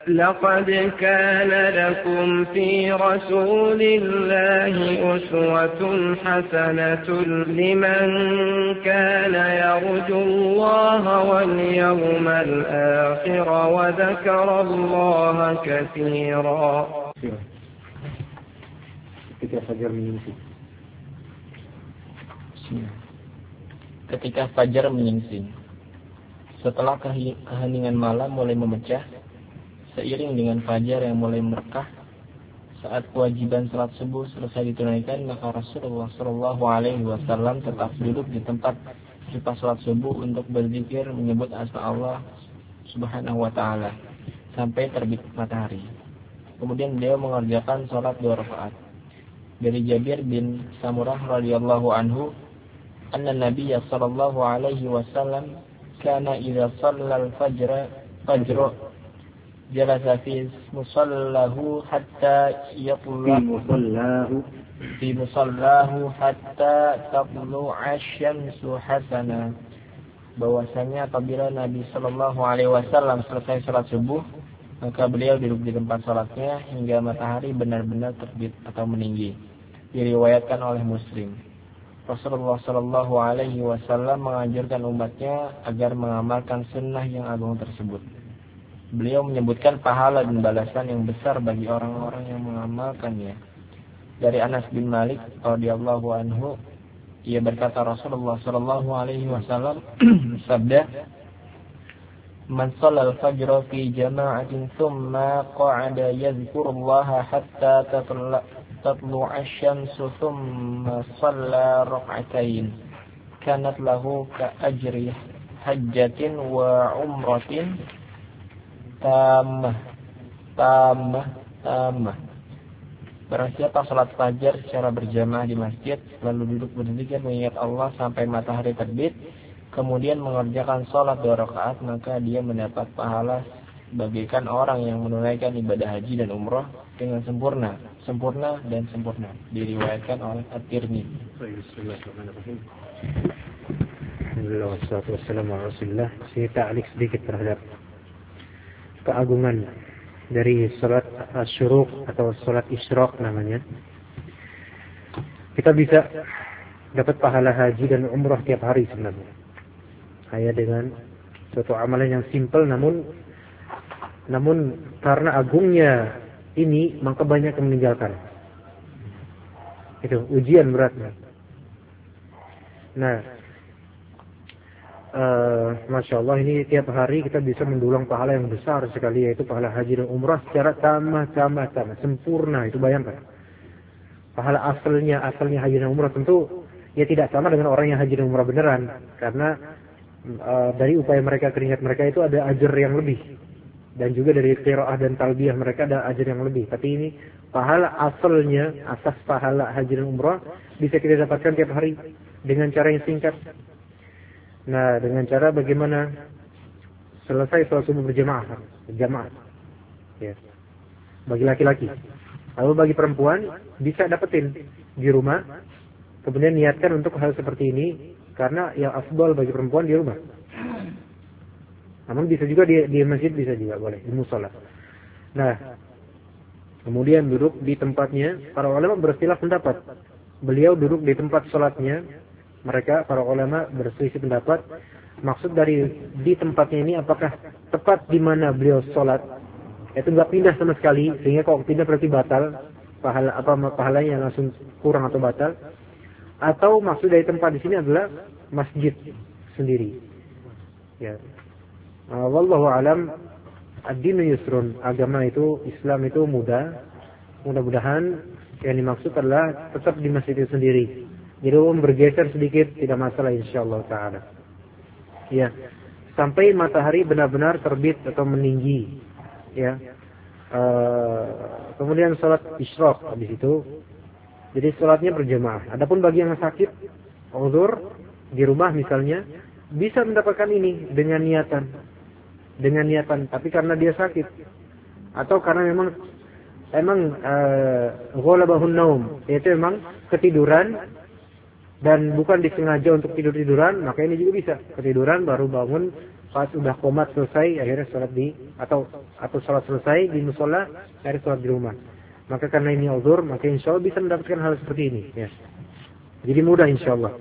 لقد كان لكم في رسول الله أسوة حسنة لمن كان يرجو الله واليوم الآخر وذكر الله كثيرا. Ketika fajar menyingsing, setelah keheningan malam mulai memecah, seiring dengan fajar yang mulai merekah, saat kewajiban salat subuh selesai ditunaikan, maka Rasulullah SAW tetap duduk di tempat selepas salat subuh untuk berzikir menyebut asma Allah Subhanahu wa Ta'ala sampai terbit matahari. Kemudian beliau mengerjakan salat 2 rakaat. Dari Jabir bin Samurah radhiyallahu anhu, anna Nabiy sallallahu alaihi wasallam kana idza shallal fajra jalasa fi musallahu hatta yatlu'a fi musallahu hatta tatlu'a asy-syamsu hasana. Bahwasanya apabila Nabi sallallahu alaihi wasallam selesai salat subuh, maka beliau duduk di tempat salatnya hingga matahari benar-benar terbit atau meninggi. Diriwayatkan oleh Muslim. Rasulullah sallallahu alaihi wasallam menganjurkan umatnya agar mengamalkan sunnah yang agung tersebut. Beliau menyebutkan pahala dan balasan yang besar bagi orang-orang yang mengamalkannya. Dari Anas bin Malik radhiyallahu anhu, ia berkata Rasulullah sallallahu alaihi wasallam sabda, "Man shallal fajra fi jama'atin thumma qa'ada yadhkurullaha hatta tatlu'a asy-syamsu thumma shalla rak'atain, kanat lahu ka ajri hajjatin wa umratin tamah. Barang siapa salat fajar secara berjamaah di masjid, lalu duduk berzikir mengingat Allah sampai matahari terbit, kemudian mengerjakan salat 2 rakaat, maka dia mendapat pahala bagaikan orang yang menunaikan ibadah haji dan umrah dengan sempurna. Diriwayatkan oleh At-Tirmidzi. Bismillahirrahmanirrahim. Alhamdulillah wassalatu wassalamu ala Rasulillah. Saya ta'liq sedikit terhadap keagungan dari salat syuruk atau salat isyraq namanya. Kita bisa dapat pahala haji dan umrah tiap hari sebenarnya. Hanya dengan suatu amalan yang simpel, namun karena agungnya ini maka banyak yang meninggalkan. Itu ujian beratnya. Nah, Masya Allah, ini tiap hari kita bisa mendulang pahala yang besar sekali, yaitu pahala haji dan umrah secara tamat, sempurna. Itu bayangkan. Pahala asalnya haji dan umrah tentu ya tidak sama dengan orang yang haji dan umrah beneran, karena dari upaya mereka, keringat mereka itu ada ajar yang lebih, dan juga dari qiraah dan talbiyah mereka ada ajar yang lebih. Tapi ini pahala asalnya, asas pahala haji dan umrah bisa kita dapatkan tiap hari dengan cara yang singkat. Nah, dengan cara bagaimana selesai sholat subuh berjamaah, ya, bagi laki-laki. Lalu bagi perempuan bisa dapetin di rumah, kemudian niatkan untuk hal seperti ini, karena yang afdal bagi perempuan di rumah. Namun bisa juga di masjid, bisa juga boleh di musola. Nah, kemudian duduk di tempatnya. Para ulama beristilah pendapat. Beliau duduk di tempat sholatnya. Mereka, para ulama berselisih pendapat. Maksud dari di tempatnya ini apakah tepat di mana beliau sholat, itu nggak pindah sama sekali, sehingga kalau pindah berarti batal pahalanya langsung kurang atau batal, atau maksud dari tempat di sini adalah masjid sendiri. Ya, wallahu alam. Ad-dinu yusrun, agama itu, Islam itu mudah. Mudah-mudahan yang dimaksud adalah tetap di masjid itu sendiri. Jadi bergeser sedikit tidak masalah insyaallah taala. Ya, sampai matahari benar-benar terbit atau meninggi. Ya. Kemudian salat isyraq habis itu. Jadi salatnya berjamaah. Adapun bagi yang sakit, uzur di rumah misalnya, bisa mendapatkan ini dengan niatan, tapi karena dia sakit atau karena memang ghalabahun naum, yaitu memang ketiduran dan bukan disengaja untuk tidur-tiduran, maka ini juga bisa ketiduran baru bangun pas udah qomat selesai akhirnya sholat atau sholat selesai di musola akhirnya sholat di rumah. Maka karena ini uzur, maka insya Allah bisa mendapatkan hal seperti ini. Ya. Jadi mudah insya Allah.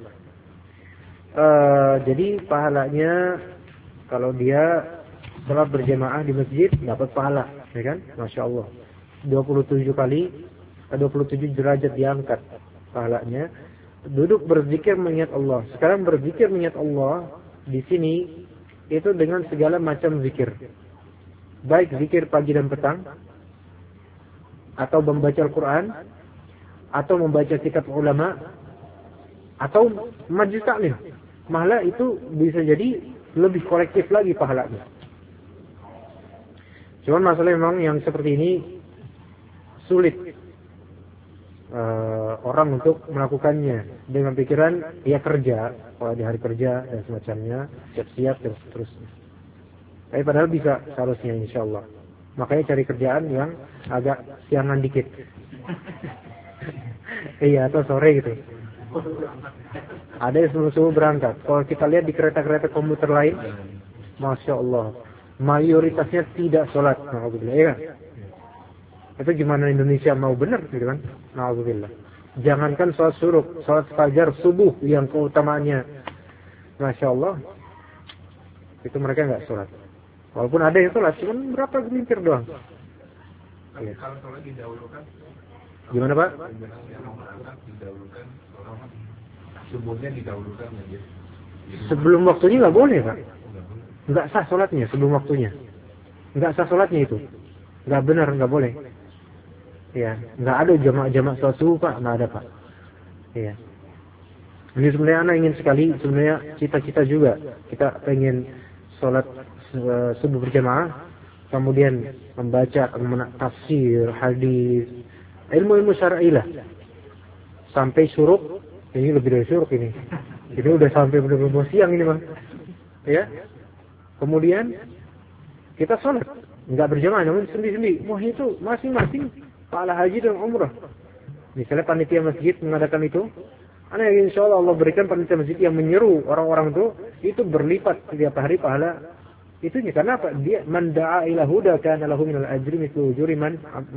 Jadi pahalanya kalau dia sholat berjamaah di masjid dapat pahala, ya kan? Masya Allah. 27 derajat diangkat pahalanya. Duduk berzikir mengingat Allah. Sekarang berzikir mengingat Allah di sini itu dengan segala macam zikir. Baik zikir pagi dan petang, atau membaca Al-Quran, atau membaca kitab ulama, atau majlis taklim. Malah itu bisa jadi lebih kolektif lagi pahalanya. Cuman masalah memang yang seperti ini sulit orang untuk melakukannya dengan pikiran ya kerja, kalau di hari kerja dan semacamnya, siap-siap dan seterusnya. Tapi padahal bisa seharusnya insya Allah. Makanya cari kerjaan yang agak siangan dikit. Iya, atau sore gitu. Ada yang subuh-subuh berangkat. Kalau kita lihat di kereta-kereta komuter lain, Masya Allah, mayoritasnya tidak sholat. Alhamdulillah, ya kan? Itu gimana Indonesia mau benar gitu kan? Alhamdulillah. Jangankan sholat syuruk, sholat fajar, subuh yang keutamaannya, Masya Allah, itu mereka nggak sholat. Walaupun ada yang sholat, cuma berapa gelintir doang. Tapi kalau sholat didahulukan, gimana Pak? Didahulukan, subuhnya didahulukan aja. Sebelum waktunya nggak boleh Pak. Nggak sah sholatnya sebelum waktunya. Nggak sah sholatnya itu. Nggak benar, nggak boleh. Ya, nggak ada jamak sholat subuh Pak, nggak ada Pak. Ya. Ini sebenarnya anak ingin sekali, sebenarnya cita-cita juga kita pengen sholat subuh berjamaah, kemudian membaca tafsir, hadis, ilmu-ilmu syar'i lah, sampai syuruk. Ini lebih dari syuruk ini. Ini udah sampai benar-benar siang ini Bang. Ya. Kemudian kita sholat, nggak berjamaah, namun sendiri-sendiri. Wah itu masing-masing pahala haji dan umrah. Misalnya panitia masjid mengadakan itu, ana insya Allah berikan panitia masjid yang menyeru orang-orang itu berlipat setiap hari pahala itunya. Karena apa? Dia manda'a ila huda kana lahu minal ajri mithlu ujuri man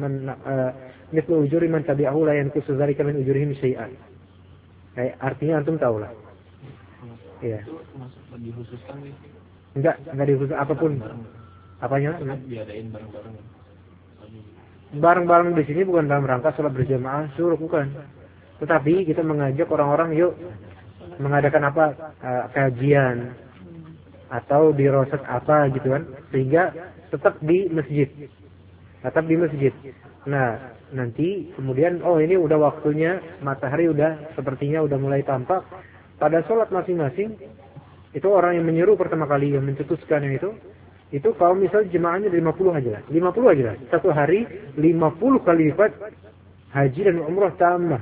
tabi'ahu la yanqusu dzalika min ujurihim syai'an. Artinya antum tahu lah. Iya. Itu masuk dikhususkan nih. Enggak dikhusus apapun. Apanya? Diadain bareng-bareng. Bareng-bareng di sini bukan dalam rangka sholat berjamaah syuruk, bukan. Tetapi kita mengajak orang-orang yuk mengadakan apa, kajian atau di roset apa gitu kan, sehingga tetap di masjid. Nah, nanti kemudian ini udah waktunya, matahari udah sepertinya udah mulai tampak. Pada sholat masing-masing itu orang yang menyeru pertama kali, yang mencetuskan yang itu kalau misal jemaahnya 50 aja lah. Satu hari 50 kali lipat haji dan umrah tambah.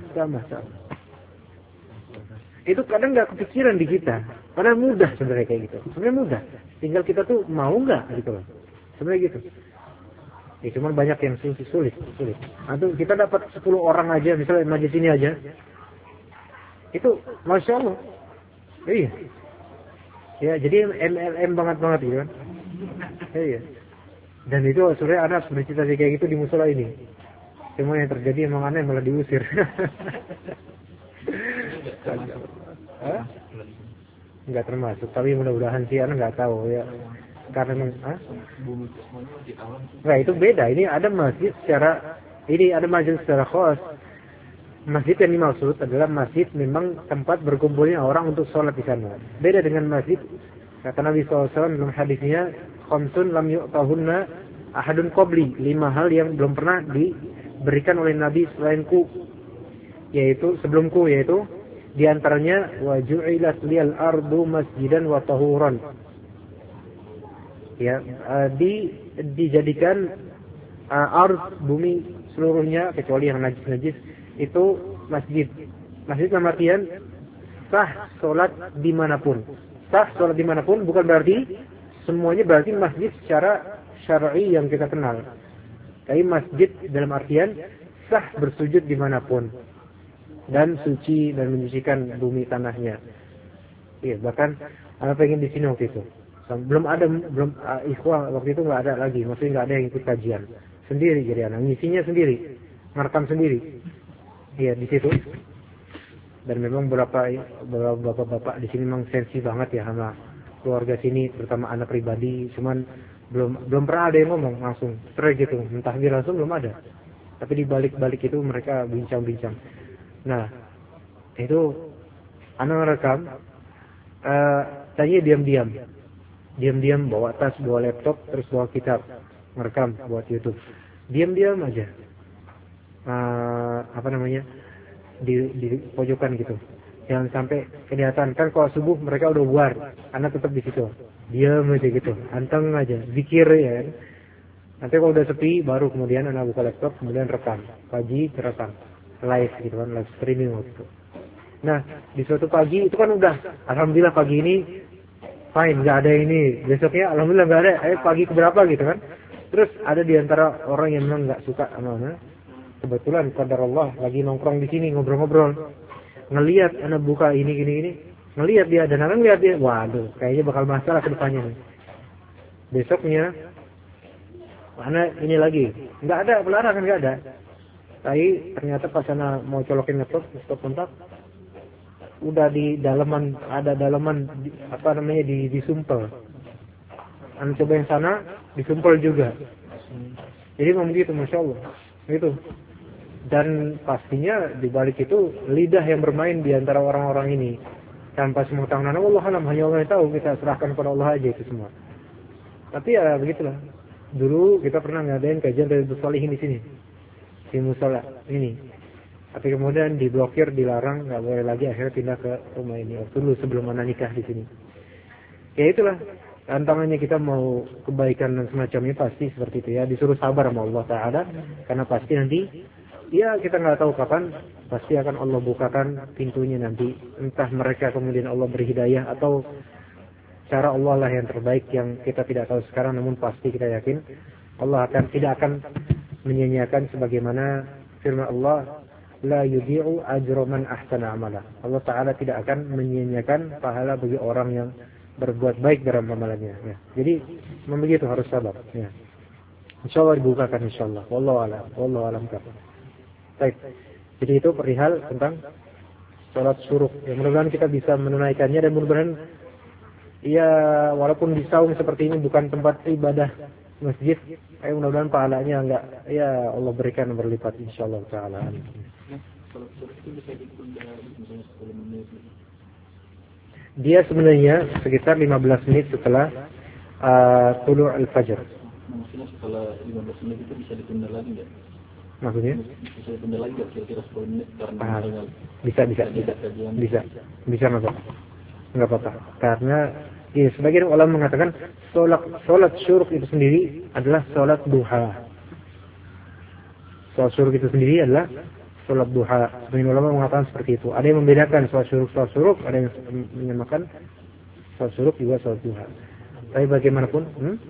Itu kadang nggak kepikiran di kita. Karena mudah sebenarnya kayak gitu. Sebenarnya mudah. Tinggal kita tuh mau nggak gitu loh. Sebenarnya gitu. Ya cuma banyak yang sulit. Atau kita dapat 10 orang aja, misalnya majlis ini aja. Itu Masya Allah. Iya. Ya, jadi MLM banget gitu kan. Iya. Dan itu sebenarnya anak bercita-cita kayak gitu di musola ini. Cuma yang terjadi emang aneh malah diusir. Enggak termasuk, tapi mudah-mudahan sih anak nggak tahu ya. Karena nggak, itu beda. Ini ada masjid secara khas. Masjid yang dimaksud adalah masjid memang tempat berkumpulnya orang untuk sholat di sana. Beda dengan masjid, kata Nabi SAW dalam hadisnya, khamsun lam yu'tahunna ahadun qabli, 5 hal yang belum pernah diberikan oleh Nabi selainku, yaitu sebelumku, yaitu diantaranya wa ju'ilat liyal ardu masjidan wa tahuran. Ya, dijadikan ard, bumi seluruhnya kecuali yang najis itu masjid. Masjid dalam artian sah sholat dimanapun. Sah sholat dimanapun bukan berarti semuanya berarti masjid secara syar'i yang kita kenal. Tapi masjid dalam artian sah bersujud dimanapun dan suci dan menyucikan bumi tanahnya. Iya, bahkan anak pengen di sini waktu itu. Belum ikhwah waktu itu nggak ada lagi, maksudnya nggak ada yang ikut kajian. Sendiri jadi anak, ngisinya sendiri, merekam sendiri. Iya di situ. Dan memang beberapa bapak-bapak di sini memang sensi banget ya sama keluarga sini, terutama anak pribadi. Cuman belum pernah ada yang ngomong langsung straight gitu, mentahdir langsung belum ada. Tapi di balik itu mereka bincang-bincang. Nah itu anak merekam, tanya diam-diam bawa tas, bawa laptop, terus bawa kitab, merekam buat YouTube. Diam-diam aja. Di pojokan gitu. Jangan sampai kelihatan, kan kalau subuh mereka udah buar, anak tetap di situ. Diam aja gitu, anteng aja, zikir ya kan. Nanti kalau udah sepi baru kemudian anak buka laptop, kemudian rekam. Pagi rekam, live gitu kan, live streaming waktu itu. Nah, di suatu pagi itu kan udah, alhamdulillah pagi ini fine, nggak ada ini. Besoknya alhamdulillah nggak ada. Pagi keberapa gitu kan? Terus ada di antara orang yang memang nggak suka sama kebetulan qadar Allah lagi nongkrong di sini ngobrol-ngobrol, ngelihat anak buka ini, ngelihat dia dan anak ngelihat dia, waduh, kayaknya bakal masalah ke depannya nih. Besoknya anak ini lagi, nggak ada pelarangan, nggak ada. Tapi ternyata pas anak mau colokin laptop kontak, udah di dalaman disumpel. Anak coba yang sana disumpel juga. Jadi memang begitu, masya Allah. Gitu. Dan pastinya di balik itu lidah yang bermain di antara orang-orang ini tanpa semua tangan. Allah alam, hanya Allah yang tahu, kita serahkan kepada Allah aja itu semua. Tapi ya begitulah. Dulu kita pernah ngadain kajian dari Sholihin di sini, di musola ini. Tapi kemudian diblokir, dilarang, nggak boleh lagi, akhirnya pindah ke rumah ini. Waktu dulu sebelum anak nikah di sini. Ya itulah. Tantangannya kita mau kebaikan dan semacamnya pasti seperti itu ya. Disuruh sabar sama Allah Ta'ala. Karena pasti nanti, ya kita nggak tahu kapan, pasti akan Allah bukakan pintunya nanti. Entah mereka kemudian Allah beri hidayah, atau cara Allah lah yang terbaik yang kita tidak tahu sekarang. Namun pasti kita yakin Allah tidak akan menyia-nyiakan sebagaimana firman Allah, la yudhi'u ajra man ahsana amala. Allah Ta'ala tidak akan menyia-nyiakan pahala bagi orang yang berbuat baik dalam amalannya. Ya. Jadi memang begitu, harus sabar. Ya. Insyaallah dibukakan insyaallah. Wallahu a'lam. Baik. Jadi itu perihal tentang salat syuruk. Ya, mudah-mudahan kita bisa menunaikannya dan mudah-mudahan ya walaupun di saung seperti ini bukan tempat ibadah masjid, mudah-mudahan pahalanya enggak ya Allah berikan berlipat insyaallah taala. Salat syuruk itu bisa ditunda misalnya 10 menit. Dia sebenarnya sekitar 15 menit setelah tulu' al-fajr. Maksudnya setelah 15 menit itu bisa ditunda lagi nggak? Maksudnya? Bisa ditunda lagi nggak kira-kira 10 menit karena bisa nggak apa-apa. Karena ya, sebagian ulama mengatakan sholat syuruk itu sendiri adalah sholat duha. Sholat syuruk itu sendiri adalah sholat duha. Sebagian ulama mengatakan seperti itu. Ada yang membedakan sholat syuruk, ada yang menyamakan sholat syuruk juga sholat duha. Tapi bagaimanapun,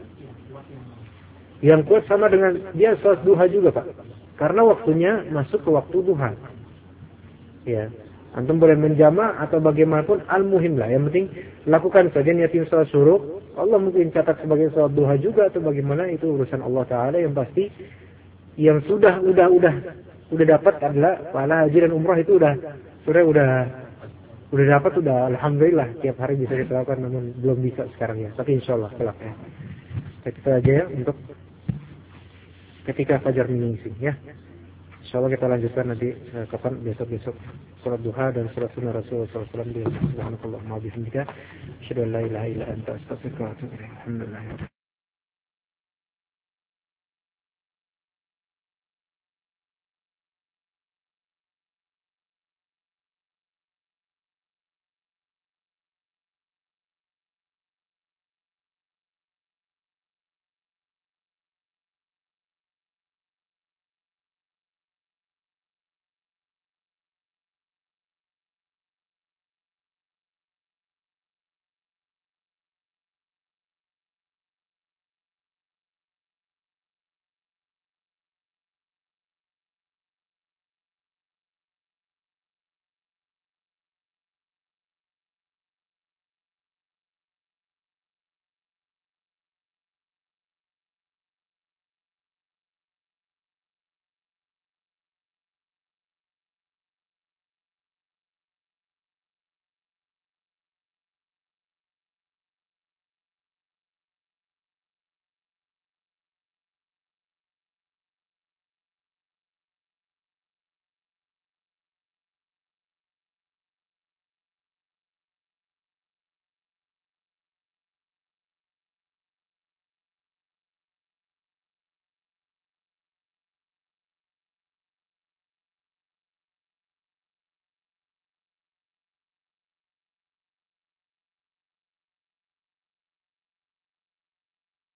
yang kuat sama dengan dia sholat duha juga Pak. Karena waktunya masuk ke waktu duha. Ya, antum boleh menjama atau bagaimanapun, al-muhim lah. Yang penting lakukan saja niatin sholat syuruk. Allah mungkin catat sebagai sholat duha juga atau bagaimana, itu urusan Allah Ta'ala. Yang pasti yang sudah dapat adalah pahala haji dan umrah itu udah dapat, alhamdulillah tiap hari bisa kita lakukan, namun belum bisa sekarang ya. Tapi insyaallah kelak ya. Kita aja ya untuk ketika fajar menyingsing ya. Insyaallah kita lanjutkan nanti kapan, besok salat duha dan salat sunnah Rasulullah sallallahu alaihi wasallam. Subhanallah wa bihamdika, asyhadu an la ilaha illa anta, astaghfiruka wa atubu ilaik. Alhamdulillah.